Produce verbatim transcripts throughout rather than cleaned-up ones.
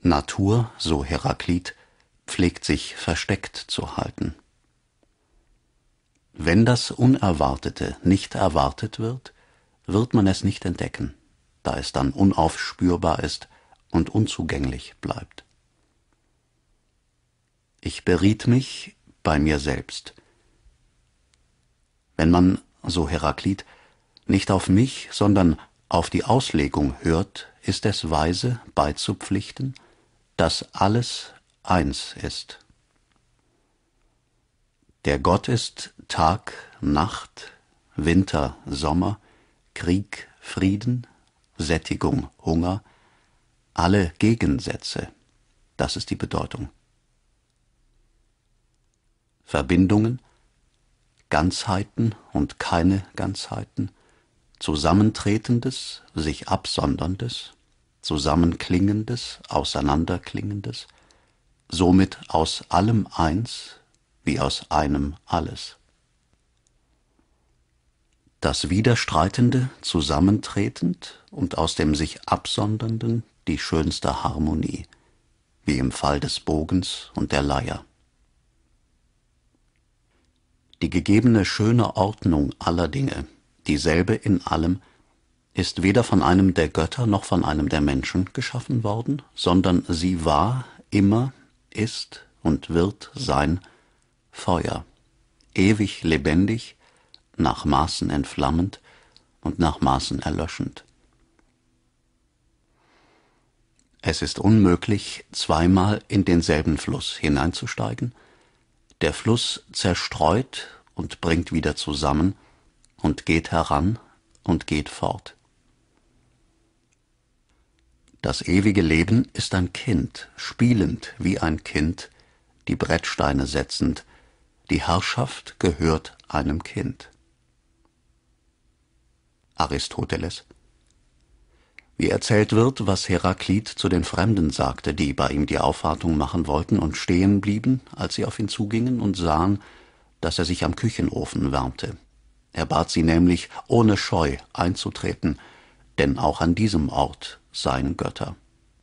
Natur, so Heraklit, pflegt sich versteckt zu halten. Wenn das Unerwartete nicht erwartet wird, wird man es nicht entdecken, da es dann unaufspürbar ist und unzugänglich bleibt. Ich beriet mich bei mir selbst. Wenn man, so Heraklit, nicht auf mich, sondern auf die Auslegung hört, ist es weise, beizupflichten, dass alles eins ist. Der Gott ist Tag, Nacht, Winter, Sommer, Krieg, Frieden, Sättigung, Hunger, alle Gegensätze, das ist die Bedeutung. Verbindungen, Ganzheiten und keine Ganzheiten, Zusammentretendes, sich Absonderndes, Zusammenklingendes, Auseinanderklingendes, somit aus allem eins, wie aus einem alles. Das Widerstreitende zusammentretend und aus dem sich Absondernden die schönste Harmonie, wie im Fall des Bogens und der Leier. Die gegebene schöne Ordnung aller Dinge, dieselbe in allem, ist weder von einem der Götter noch von einem der Menschen geschaffen worden, sondern sie war, immer, ist und wird sein Feuer, ewig lebendig, nach Maßen entflammend und nach Maßen erlöschend. Es ist unmöglich, zweimal in denselben Fluss hineinzusteigen. Der Fluss zerstreut und bringt wieder zusammen und geht heran und geht fort. Das ewige Leben ist ein Kind, spielend wie ein Kind, die Brettsteine setzend. Die Herrschaft gehört einem Kind. Aristoteles. Wie erzählt wird, was Heraklit zu den Fremden sagte, die bei ihm die Aufwartung machen wollten und stehen blieben, als sie auf ihn zugingen und sahen, dass er sich am Küchenofen wärmte. Er bat sie nämlich, ohne Scheu einzutreten, denn auch an diesem Ort seien Götter.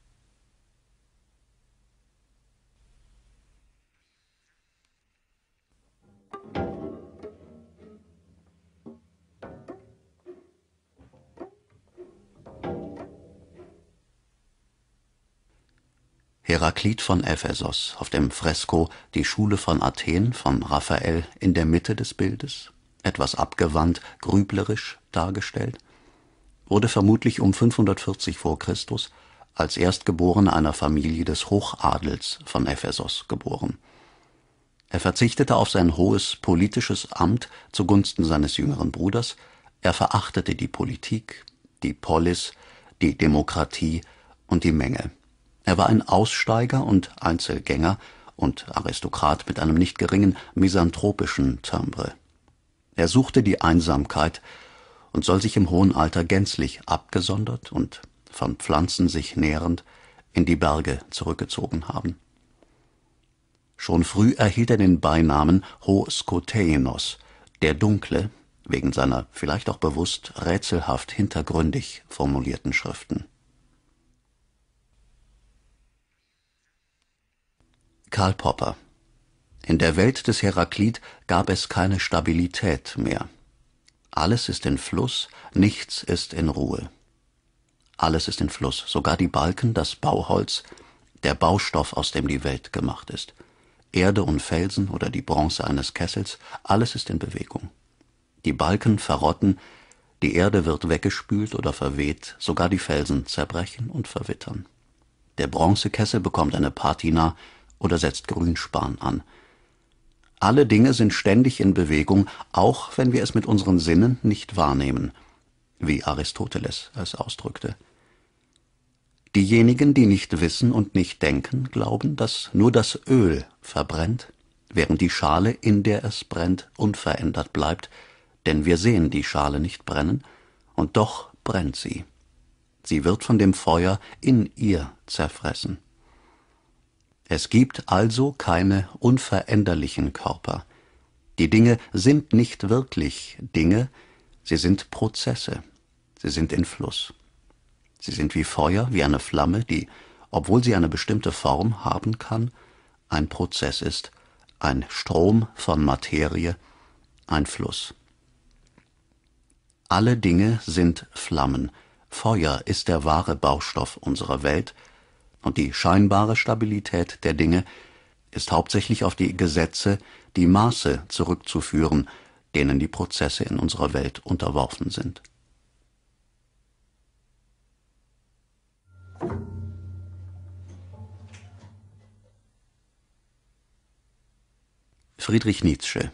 Heraklit von Ephesos auf dem Fresko Die Schule von Athen von Raphael in der Mitte des Bildes, etwas abgewandt, grüblerisch dargestellt, wurde vermutlich um fünfhundertvierzig vor Christus als Erstgeborener einer Familie des Hochadels von Ephesos geboren. Er verzichtete auf sein hohes politisches Amt zugunsten seines jüngeren Bruders, er verachtete die Politik, die Polis, die Demokratie und die Menge. Er war ein Aussteiger und Einzelgänger und Aristokrat mit einem nicht geringen misanthropischen Timbre. Er suchte die Einsamkeit und soll sich im hohen Alter gänzlich abgesondert und von Pflanzen sich nährend in die Berge zurückgezogen haben. Schon früh erhielt er den Beinamen Ho Skoteinos, der Dunkle, wegen seiner vielleicht auch bewusst rätselhaft hintergründig formulierten Schriften. Karl Popper. In der Welt des Heraklit gab es keine Stabilität mehr. Alles ist in Fluss, nichts ist in Ruhe. Alles ist in Fluss, sogar die Balken, das Bauholz, der Baustoff, aus dem die Welt gemacht ist. Erde und Felsen oder die Bronze eines Kessels, alles ist in Bewegung. Die Balken verrotten, die Erde wird weggespült oder verweht, sogar die Felsen zerbrechen und verwittern. Der Bronzekessel bekommt eine Patina oder setzt Grünspan an. Alle Dinge sind ständig in Bewegung, auch wenn wir es mit unseren Sinnen nicht wahrnehmen, wie Aristoteles es ausdrückte. Diejenigen, die nicht wissen und nicht denken, glauben, dass nur das Öl verbrennt, während die Schale, in der es brennt, unverändert bleibt, denn wir sehen die Schale nicht brennen, und doch brennt sie. Sie wird von dem Feuer in ihr zerfressen. Es gibt also keine unveränderlichen Körper. Die Dinge sind nicht wirklich Dinge, sie sind Prozesse, sie sind in Fluss. Sie sind wie Feuer, wie eine Flamme, die obwohl sie eine bestimmte Form haben kann, ein Prozess ist, ein Strom von Materie, ein Fluss. Alle Dinge sind Flammen. Feuer ist der wahre Baustoff unserer Welt, und die scheinbare Stabilität der Dinge ist hauptsächlich auf die Gesetze, die Maße zurückzuführen, denen die Prozesse in unserer Welt unterworfen sind. Friedrich Nietzsche.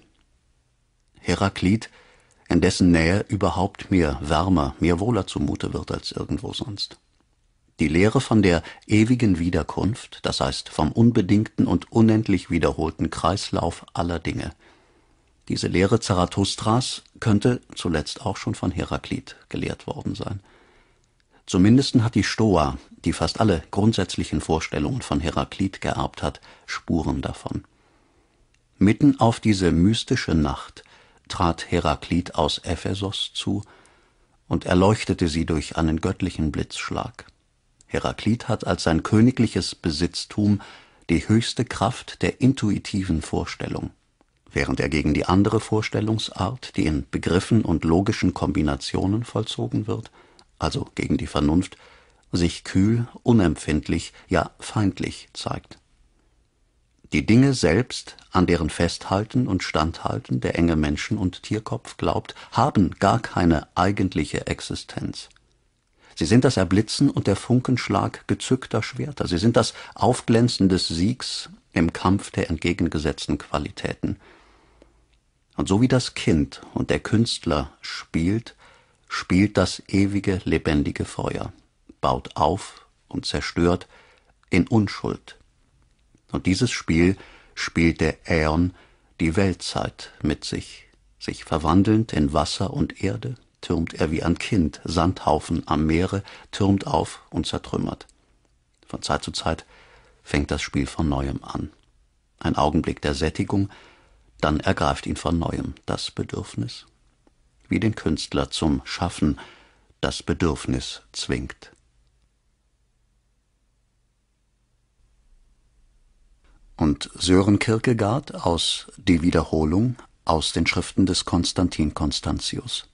Heraklit, in dessen Nähe überhaupt mir wärmer, mir wohler zumute wird als irgendwo sonst. Die Lehre von der ewigen Wiederkunft, das heißt vom unbedingten und unendlich wiederholten Kreislauf aller Dinge. Diese Lehre Zarathustras könnte zuletzt auch schon von Heraklit gelehrt worden sein. Zumindest hat die Stoa, die fast alle grundsätzlichen Vorstellungen von Heraklit geerbt hat, Spuren davon. Mitten auf diese mystische Nacht trat Heraklit aus Ephesos zu und erleuchtete sie durch einen göttlichen Blitzschlag. Heraklit hat als sein königliches Besitztum die höchste Kraft der intuitiven Vorstellung, während er gegen die andere Vorstellungsart, die in Begriffen und logischen Kombinationen vollzogen wird, also gegen die Vernunft, sich kühl, unempfindlich, ja feindlich zeigt. Die Dinge selbst, an deren Festhalten und Standhalten der enge Menschen- und Tierkopf glaubt, haben gar keine eigentliche Existenz. Sie sind das Erblitzen und der Funkenschlag gezückter Schwerter. Sie sind das Aufglänzen des Siegs im Kampf der entgegengesetzten Qualitäten. Und so wie das Kind und der Künstler spielt, spielt das ewige, lebendige Feuer, baut auf und zerstört in Unschuld. Und dieses Spiel spielt der Äon, die Weltzeit, mit sich, sich verwandelnd in Wasser und Erde, türmt er wie ein Kind Sandhaufen am Meere, türmt auf und zertrümmert. Von Zeit zu Zeit fängt das Spiel von Neuem an. Ein Augenblick der Sättigung, dann ergreift ihn von Neuem das Bedürfnis. Wie den Künstler zum Schaffen das Bedürfnis zwingt. Und Sören Kierkegaard aus Die Wiederholung aus den Schriften des Konstantin Constantius.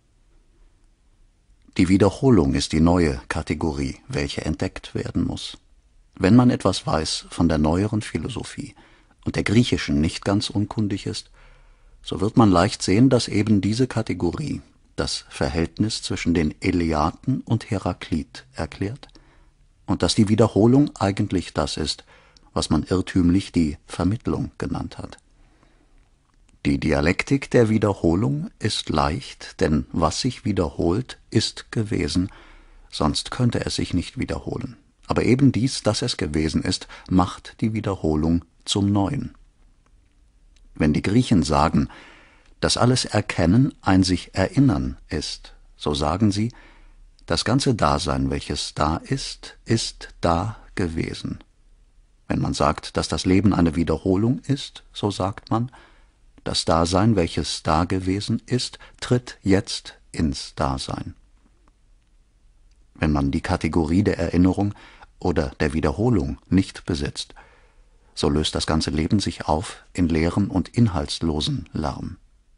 Die Wiederholung ist die neue Kategorie, welche entdeckt werden muss. Wenn man etwas weiß von der neueren Philosophie und der griechischen nicht ganz unkundig ist, so wird man leicht sehen, dass eben diese Kategorie das Verhältnis zwischen den Eleaten und Heraklit erklärt und dass die Wiederholung eigentlich das ist, was man irrtümlich die Vermittlung genannt hat. Die Dialektik der Wiederholung ist leicht, denn was sich wiederholt, ist gewesen, sonst könnte es sich nicht wiederholen. Aber eben dies, dass es gewesen ist, macht die Wiederholung zum Neuen. Wenn die Griechen sagen, dass alles Erkennen ein sich Erinnern ist, so sagen sie, das ganze Dasein, welches da ist, ist da gewesen. Wenn man sagt, dass das Leben eine Wiederholung ist, so sagt man, das Dasein, welches da gewesen ist, tritt jetzt ins Dasein. Wenn man die Kategorie der Erinnerung oder der Wiederholung nicht besitzt, so löst das ganze Leben sich auf in leeren und inhaltslosen Lärm.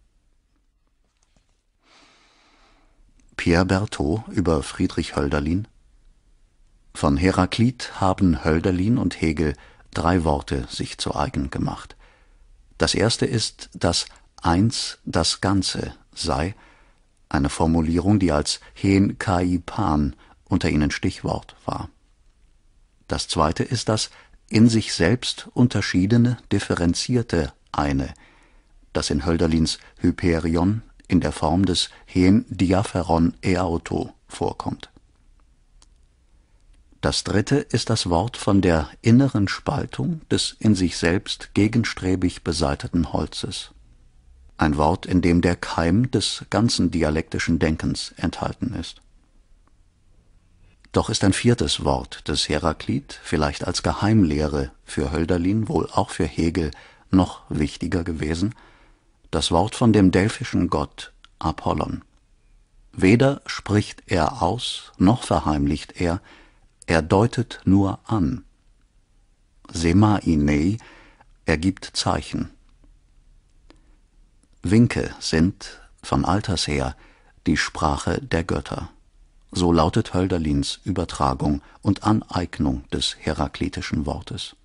Pierre Berthaud über Friedrich Hölderlin. Von Heraklit haben Hölderlin und Hegel drei Worte sich zu eigen gemacht. Das erste ist, dass eins das Ganze sei, eine Formulierung, die als hen kai pan unter ihnen Stichwort war. Das zweite ist das in sich selbst unterschiedene, differenzierte Eine, das in Hölderlins Hyperion in der Form des hen diapheron eauto vorkommt. Das dritte ist das Wort von der inneren Spaltung des in sich selbst gegenstrebig beseiteten Holzes. Ein Wort, in dem der Keim des ganzen dialektischen Denkens enthalten ist. Doch ist ein viertes Wort des Heraklit, vielleicht als Geheimlehre für Hölderlin, wohl auch für Hegel, noch wichtiger gewesen, das Wort von dem delphischen Gott Apollon. Weder spricht er aus, noch verheimlicht er, Er deutet nur an. Semainei, er gibt Zeichen. Winke sind, von alters her, die Sprache der Götter. So lautet Hölderlins Übertragung und Aneignung des heraklitischen Wortes.